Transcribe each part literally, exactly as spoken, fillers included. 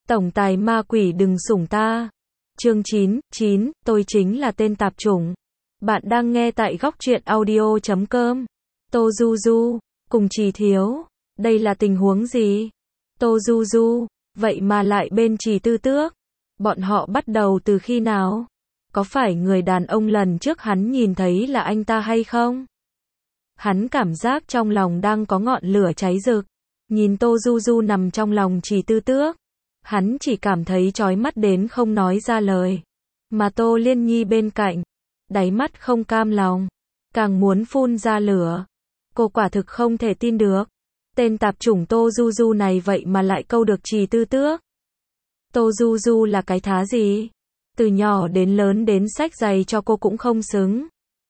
Tổng tài ma quỷ đừng sủng ta. Chương chín, chín, tôi chính là tên tạp chủng. Bạn đang nghe tại góc truyện audio chấm com. Tô Du Du, cùng Trì Thiếu. Đây là tình huống gì? Tô Du Du, vậy mà lại bên Trì Tư Tước. Bọn họ bắt đầu từ khi nào? Có phải người đàn ông lần trước hắn nhìn thấy là anh ta hay không? Hắn cảm giác trong lòng đang có ngọn lửa cháy rực. Nhìn Tô Du Du nằm trong lòng Trì Tư Tước. Hắn chỉ cảm thấy chói mắt đến không nói ra lời. Mà Tô Liên Nhi bên cạnh, đáy mắt không cam lòng, càng muốn phun ra lửa. Cô quả thực không thể tin được. Tên tạp chủng Tô Du Du này vậy mà lại câu được Trì Tư Tước. Tô Du Du là cái thá gì? Từ nhỏ đến lớn đến xách giày cho cô cũng không xứng.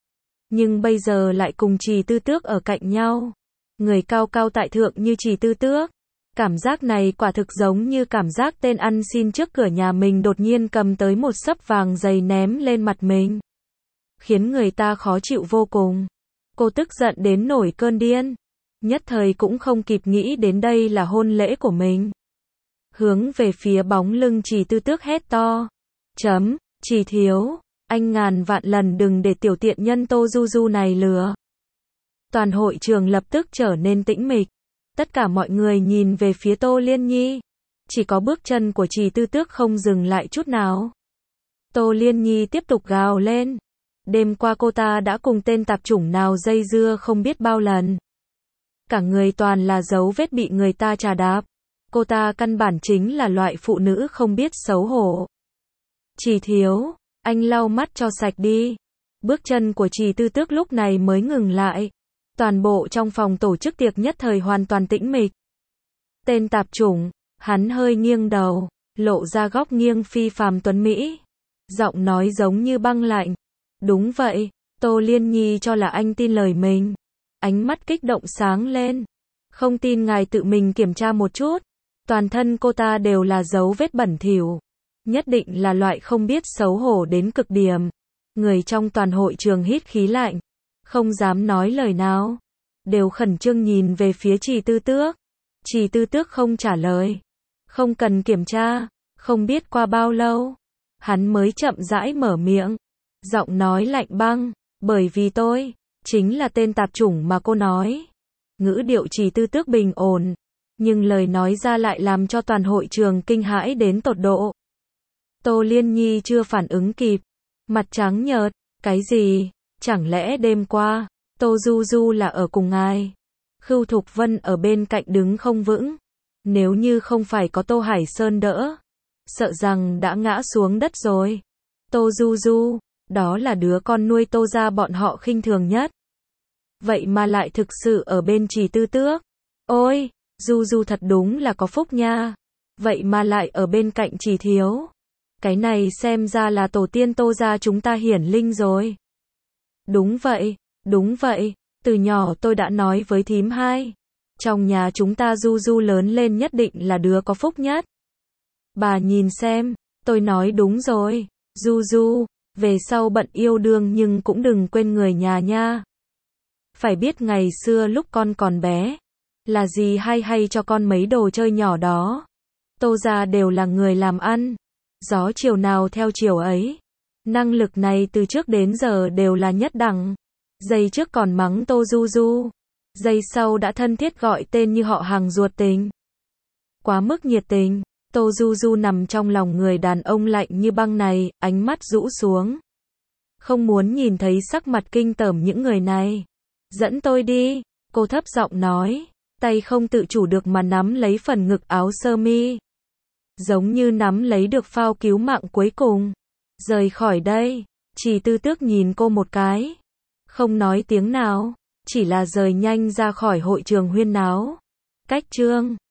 Nhưng bây giờ lại cùng Trì Tư Tước ở cạnh nhau. Người cao cao tại thượng như Trì Tư Tước. Cảm giác này quả thực giống như cảm giác tên ăn xin trước cửa nhà mình đột nhiên cầm tới một xấp vàng dày ném lên mặt mình. Khiến người ta khó chịu vô cùng. Cô tức giận đến nổi cơn điên. Nhất thời cũng không kịp nghĩ đến đây là hôn lễ của mình. Hướng về phía bóng lưng Trì Tư Tước hét to. Chấm, Trì Thiếu, anh ngàn vạn lần đừng để tiểu tiện nhân Tô Du Du này lừa. Toàn hội trường lập tức trở nên tĩnh mịch. Tất cả mọi người nhìn về phía Tô Liên Nhi. Chỉ có bước chân của Trì Tư Tước không dừng lại chút nào. Tô Liên Nhi tiếp tục gào lên. Đêm qua cô ta đã cùng tên tạp chủng nào dây dưa không biết bao lần. Cả người toàn là dấu vết bị người ta trà đạp. Cô ta căn bản chính là loại phụ nữ không biết xấu hổ. Trì Thiếu, anh lau mắt cho sạch đi. Bước chân của Trì Tư Tước lúc này mới ngừng lại. Toàn bộ trong phòng tổ chức tiệc nhất thời hoàn toàn tĩnh mịch. Tên tạp chủng, hắn hơi nghiêng đầu, lộ ra góc nghiêng phi phàm tuấn mỹ. Giọng nói giống như băng lạnh. Đúng vậy, Tô Liên Nhi cho là anh tin lời mình. Ánh mắt kích động sáng lên. Không tin ngài tự mình kiểm tra một chút. Toàn thân cô ta đều là dấu vết bẩn thỉu. Nhất định là loại không biết xấu hổ đến cực điểm. Người trong toàn hội trường hít khí lạnh. Không dám nói lời nào. Đều khẩn trương nhìn về phía Trì Tư Tước. Trì Tư Tước không trả lời. Không cần kiểm tra. Không biết qua bao lâu. Hắn mới chậm rãi mở miệng. Giọng nói lạnh băng. Bởi vì tôi chính là tên tạp chủng mà cô nói. Ngữ điệu Trì Tư Tước bình ổn. Nhưng lời nói ra lại làm cho toàn hội trường kinh hãi đến tột độ. Tô Liên Nhi chưa phản ứng kịp. Mặt trắng nhợt. Cái gì? Chẳng lẽ đêm qua, Tô Du Du là ở cùng ngài? Khưu Thục Vân ở bên cạnh đứng không vững. Nếu như không phải có Tô Hải Sơn đỡ, sợ rằng đã ngã xuống đất rồi. Tô Du Du, đó là đứa con nuôi Tô gia bọn họ khinh thường nhất. Vậy mà lại thực sự ở bên Trì Tư Tước. Ôi, Du Du thật đúng là có phúc nha. Vậy mà lại ở bên cạnh Trì Thiếu. Cái này xem ra là tổ tiên Tô gia chúng ta hiển linh rồi. Đúng vậy, đúng vậy, từ nhỏ tôi đã nói với thím hai. Trong nhà chúng ta Du Du lớn lên nhất định là đứa có phúc nhất. Bà nhìn xem, tôi nói đúng rồi, Du Du, về sau bận yêu đương nhưng cũng đừng quên người nhà nha. Phải biết ngày xưa lúc con còn bé, là gì hay hay cho con mấy đồ chơi nhỏ đó. Tô gia đều là người làm ăn, gió chiều nào theo chiều ấy. Năng lực này từ trước đến giờ đều là nhất đẳng. Giây trước còn mắng Tô Du Du. Giây sau đã thân thiết gọi tên như họ hàng ruột tình. Quá mức nhiệt tình. Tô Du Du nằm trong lòng người đàn ông lạnh như băng này, ánh mắt rũ xuống. Không muốn nhìn thấy sắc mặt kinh tởm những người này. Dẫn tôi đi, cô thấp giọng nói. Tay không tự chủ được mà nắm lấy phần ngực áo sơ mi. Giống như nắm lấy được phao cứu mạng cuối cùng. Rời khỏi đây, Trì Tư Tước nhìn cô một cái. Không nói tiếng nào, chỉ là rời nhanh ra khỏi hội trường huyên náo. Cách chương